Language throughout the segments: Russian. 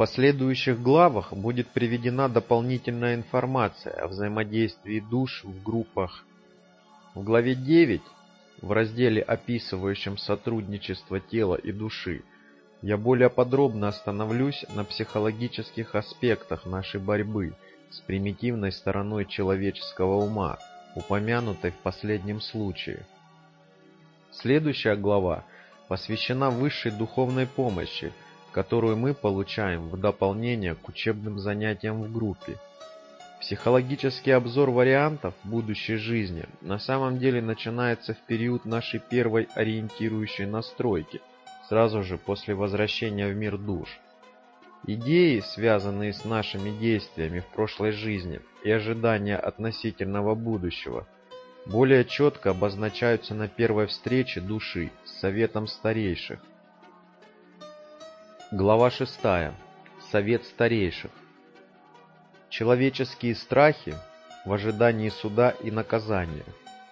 последующих главах будет приведена дополнительная информация о взаимодействии душ в группах. В главе 9, в разделе, описывающем сотрудничество тела и души, я более подробно остановлюсь на психологических аспектах нашей борьбы с примитивной стороной человеческого ума, упомянутой в последнем случае. Следующая глава посвящена высшей духовной помощи, которую мы получаем в дополнение к учебным занятиям в группе. Психологический обзор вариантов будущей жизни на самом деле начинается в период нашей первой ориентирующей настройки, сразу же после возвращения в мир душ. Идеи, связанные с нашими действиями в прошлой жизни и ожидания относительного будущего, более четко обозначаются на первой встрече души с советом старейших. Глава 6. Совет старейших. Человеческие страхи в ожидании суда и наказания.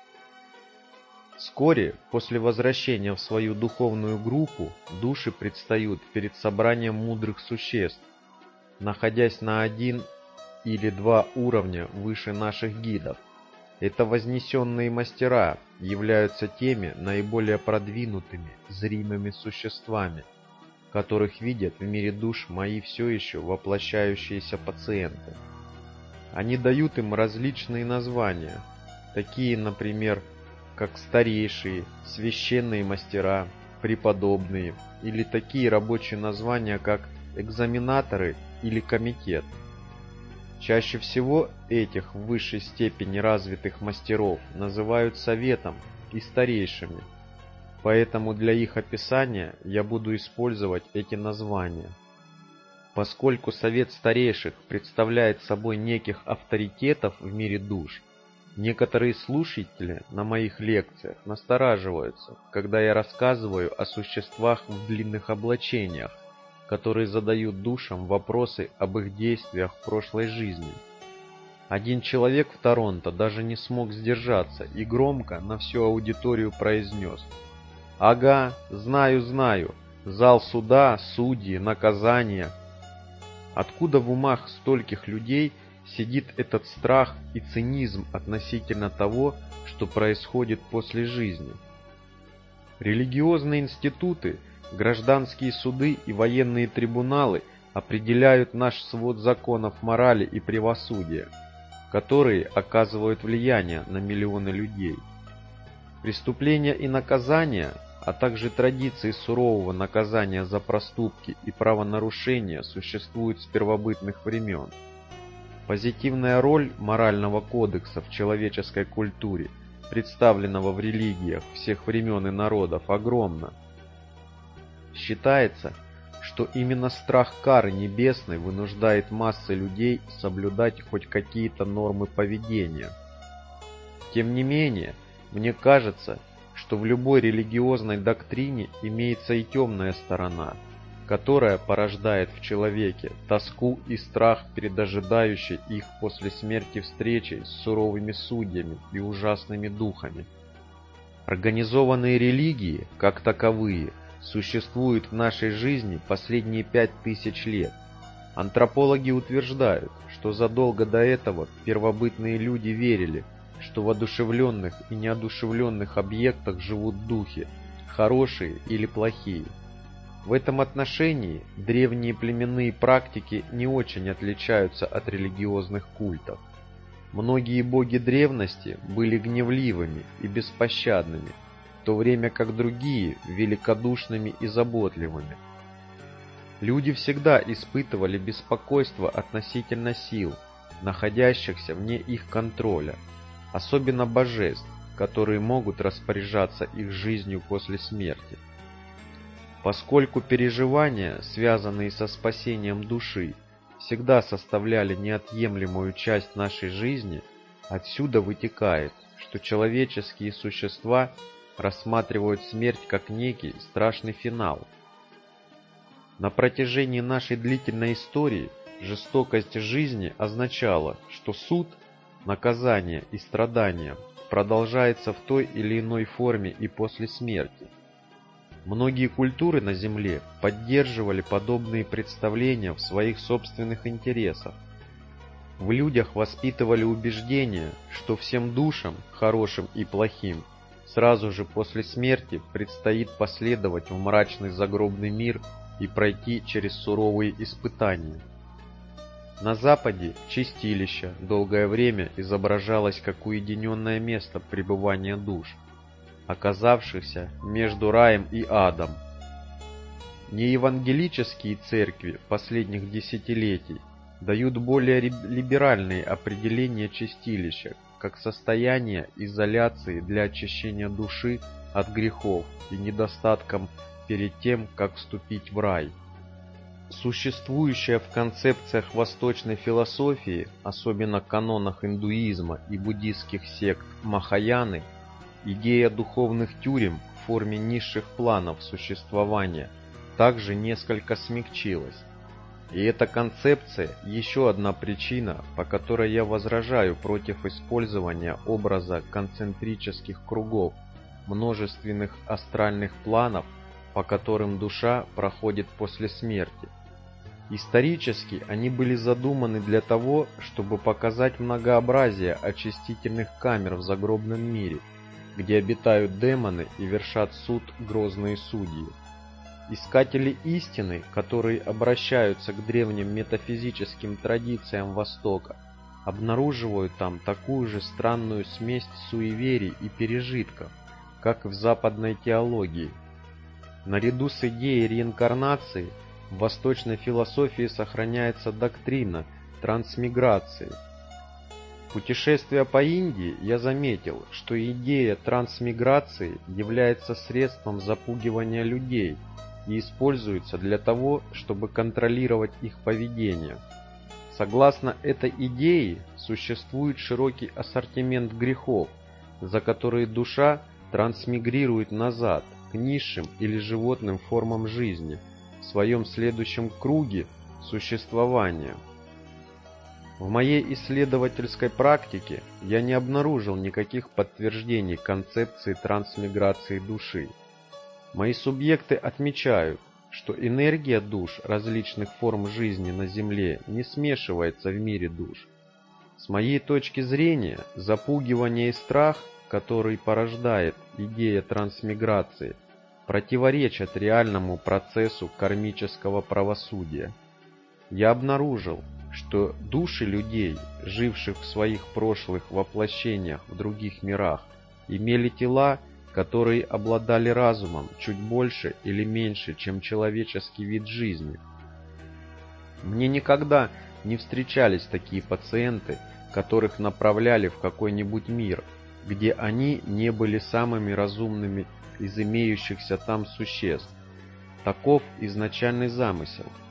Вскоре после возвращения в свою духовную группу души предстают перед собранием мудрых существ, находясь на один или два уровня выше наших гидов. Это вознесенные мастера являются теми наиболее продвинутыми зримыми существами, которых видят в мире душ мои все еще воплощающиеся пациенты. Они дают им различные названия, такие, например, как старейшие, священные мастера, преподобные, или такие рабочие названия, как экзаменаторы или комитет. Чаще всего этих в высшей степени развитых мастеров называют советом и старейшими, поэтому для их описания я буду использовать эти названия. Поскольку совет старейших представляет собой неких авторитетов в мире душ, некоторые слушатели на моих лекциях настораживаются, когда я рассказываю о существах в длинных облачениях, которые задают душам вопросы об их действиях в прошлой жизни. Один человек в Торонто даже не смог сдержаться и громко на всю аудиторию произнес: «Ага, знаю, зал суда, судьи, наказания». Откуда в умах стольких людей сидит этот страх и цинизм относительно того, что происходит после жизни? Религиозные институты, гражданские суды и военные трибуналы определяют наш свод законов морали и правосудия, которые оказывают влияние на миллионы людей. Преступления и наказания, а также традиции сурового наказания за проступки и правонарушения существуют с первобытных времен. Позитивная роль морального кодекса в человеческой культуре, представленного в религиях всех времен и народов, огромна. Считается, что именно страх кары небесной вынуждает массы людей соблюдать хоть какие-то нормы поведения. Тем не менее, мне кажется, что в любой религиозной доктрине имеется и темная сторона, которая порождает в человеке тоску и страх перед ожидающей их после смерти встречей с суровыми судьями и ужасными духами. Организованные религии, как таковые, существуют в нашей жизни последние 5000 лет. Антропологи утверждают, что задолго до этого первобытные люди верили, что в одушевленных и неодушевленных объектах живут духи, хорошие или плохие. В этом отношении древние племенные практики не очень отличаются от религиозных культов. Многие боги древности были гневливыми и беспощадными, в то время как другие – великодушными и заботливыми. Люди всегда испытывали беспокойство относительно сил, находящихся вне их контроля, особенно божеств, которые могут распоряжаться их жизнью после смерти. Поскольку переживания, связанные со спасением души, всегда составляли неотъемлемую часть нашей жизни, отсюда вытекает, что человеческие существа рассматривают смерть как некий страшный финал. На протяжении нашей длительной истории жестокость жизни означала, что суд, наказание и страдания продолжается в той или иной форме и после смерти. Многие культуры на Земле поддерживали подобные представления в своих собственных интересах. В людях воспитывали убеждение, что всем душам, хорошим и плохим, сразу же после смерти предстоит последовать в мрачный загробный мир и пройти через суровые испытания. На Западе чистилище долгое время изображалось как уединенное место пребывания душ, оказавшихся между раем и адом. Неевангелические церкви последних десятилетий дают более либеральные определения чистилища как состояние изоляции для очищения души от грехов и недостатком перед тем, как вступить в рай. Существующая в концепциях восточной философии, особенно канонах индуизма и буддистских сект Махаяны, идея духовных тюрем в форме низших планов существования также несколько смягчилась. И эта концепция еще одна причина, по которой я возражаю против использования образа концентрических кругов, множественных астральных планов, по которым душа проходит после смерти. Исторически они были задуманы для того, чтобы показать многообразие очистительных камер в загробном мире, где обитают демоны и вершат суд грозные судьи. Искатели истины, которые обращаются к древним метафизическим традициям Востока, обнаруживают там такую же странную смесь суеверий и пережитков, как и в западной теологии. Наряду с идеей реинкарнации в восточной философии сохраняется доктрина трансмиграции. Путешествуя по Индии, я заметил, что идея трансмиграции является средством запугивания людей и используется для того, чтобы контролировать их поведение. Согласно этой идее, существует широкий ассортимент грехов, за которые душа трансмигрирует назад, к низшим или животным формам жизни, в своем следующем круге существования. В моей исследовательской практике я не обнаружил никаких подтверждений концепции трансмиграции души. Мои субъекты отмечают, что энергия душ различных форм жизни на Земле не смешивается в мире душ. С моей точки зрения, запугивание и страх, который порождает идея трансмиграции, противоречат реальному процессу кармического правосудия. Я обнаружил, что души людей, живших в своих прошлых воплощениях в других мирах, имели тела, которые обладали разумом чуть больше или меньше, чем человеческий вид жизни. Мне никогда не встречались такие пациенты, которых направляли в какой-нибудь мир, где они не были самыми разумными из имеющихся там существ. Таков изначальный замысел.